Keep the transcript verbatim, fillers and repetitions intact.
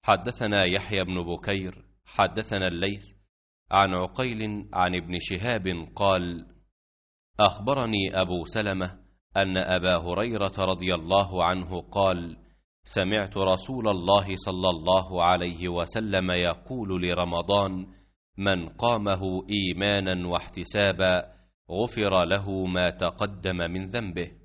حدثنا يحيى بن بكير حدثنا الليث عن عقيل عن ابن شهاب قال: أخبرني أبو سلمة أن أبا هريرة رضي الله عنه قال: سمعت رسول الله صلى الله عليه وسلم يقول لرمضان: من قامه إيمانا واحتسابا غفر له ما تقدم من ذنبه.